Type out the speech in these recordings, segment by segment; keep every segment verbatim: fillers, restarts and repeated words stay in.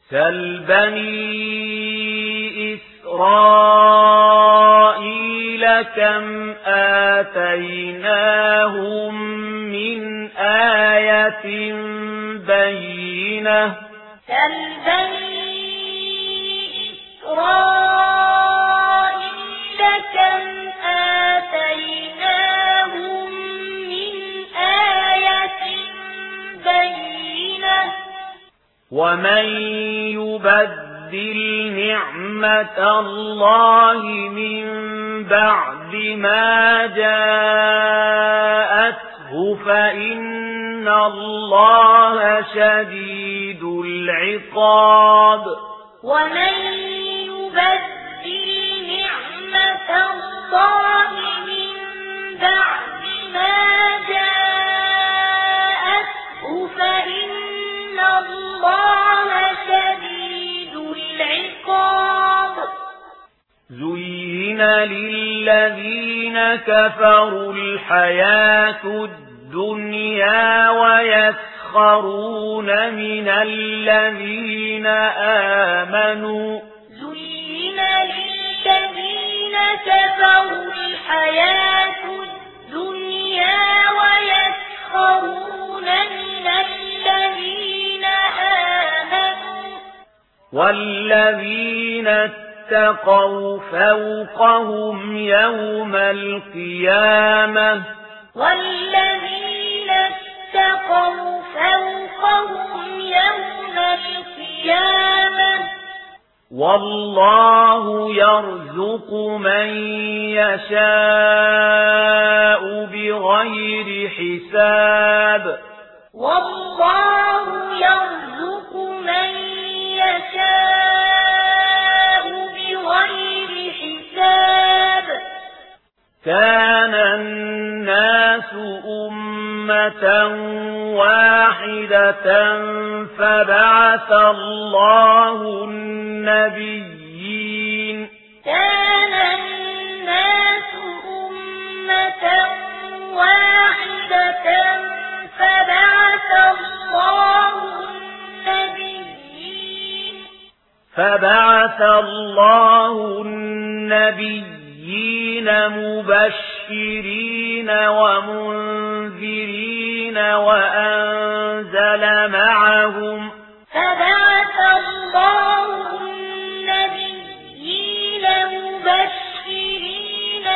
سل بني إسرائيل كم آتيناهم من آية بينة سل بني إسرائيل كم آتيناهم من آية بينة ومن يبدل نعمة الله من بعد ما جاءته فإن الله شديد العقاب ومن يبدل نعمة الله من بعد ما جاءته فإن الله شديد العقاب زين للذين كفروا الحياة الدنيا ويسخرون من الذين آمنوا زين للذين كفروا الحياة الدنيا ويسخرون من الذين آمنوا والذين اتقوا فوقهم يوم القيامة والذين اتقوا فوقهم يوم القيامة والله يرزق من يشاء بغير حساب والله يرزق من يشاء بغير حساب كان الناس أمة واحدة فبعث الله النبيين كان الناس أمة واحدة فبعث الله النبيين فبعث الله النبيين مبشرين ومنذرين وأنزل معهم فبعث الله النبيين مبشرين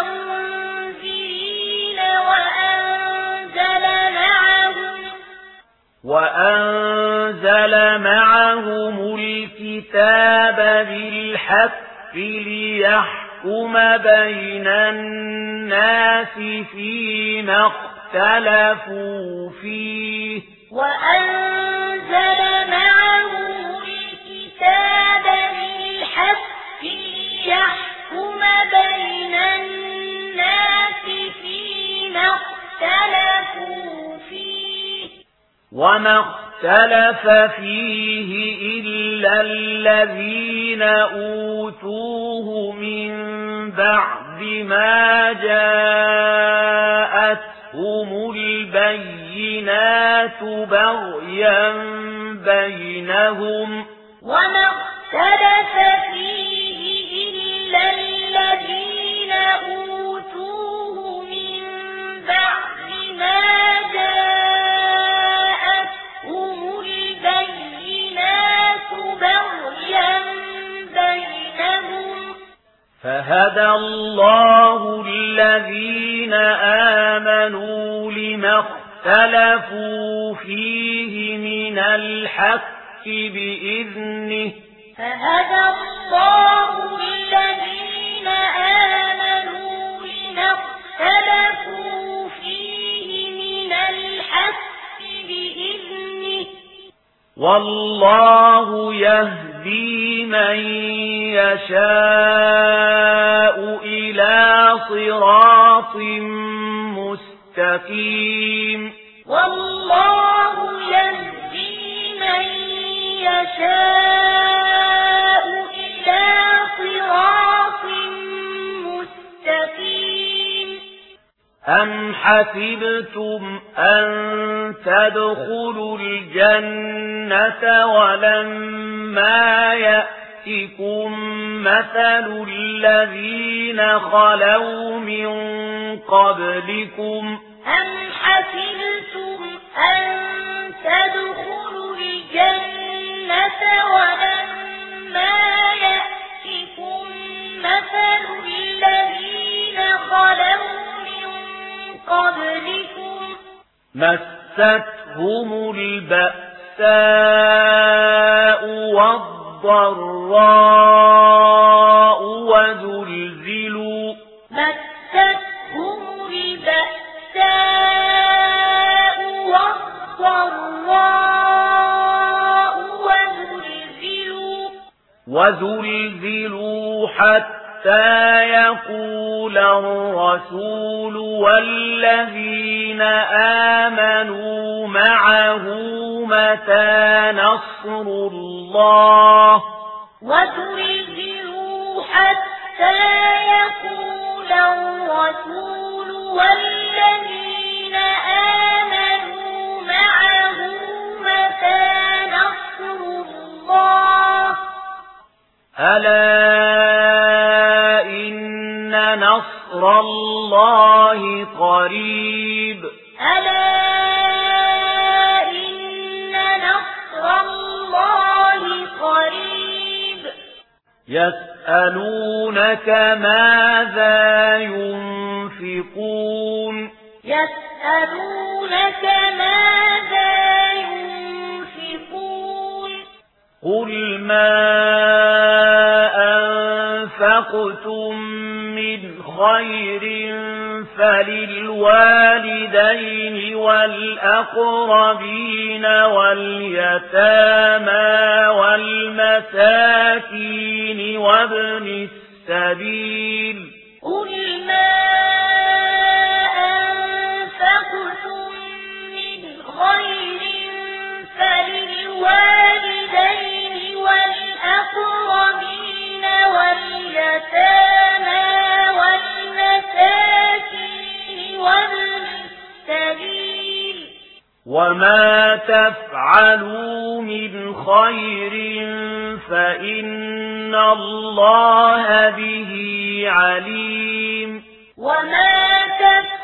ومنذرين وأنزل معهم وأنزل معهم الكتاب بالحق ليحكم بين الناس فيما اختلفوا فيه وأنزل معهم الكتاب بالحق ليحكم بين الناس فيما اختلفوا فيه وما اختلف فيه إلا الذين أوتوه من بعد ما جاءتهم البينات بغيا بينهم وما اختلف فيه إلا الذين أوتوه من بعد ما جاءتهم البينات بغيا بينهم فهدى الله الذين آمنوا لما اختلفوا فيه من الحق بإذنه فهدى الله الذين آمنوا لما اختلفوا فيه من الحق بإذنه والله يهدي من يشاء إلى صراط مستقيم والله يهدي من يشاء إلى صراط مستقيم أم حسبتم أن تدخلوا الجنة ولما ما يأتكم مثل الذين خلوا من قبلكم أم حسبتم أن تدخلوا الجنة ولما يأتكم مثل الذين خلوا من قبلكم مستهم البأساء والضراء وزلزلوا مستهم البأساء والضراء وزلزلوا وزلزلوا حتى يقول الرسول والذين آمنوا معه متى نصر الله وزلزلوا حتى يقول الرسول والذين آمنوا معه متى نصر الله ألا إن نصر الله قريب ألا إن نصر الله قريب يسألونك ماذا ينفقون يسألونك ماذا ينفقون قل ما أنفقتم من خير فللوالدين والأقربين واليتامى والمساكين وابن السبيل قل ما أنفقتم من خير فللوالدين والأقربين واليتامى والمساكين وابن السبيل وما تفعلوا من خير فإن الله به عليم وما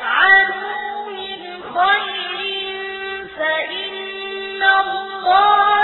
تفعلوا من خير فإن الله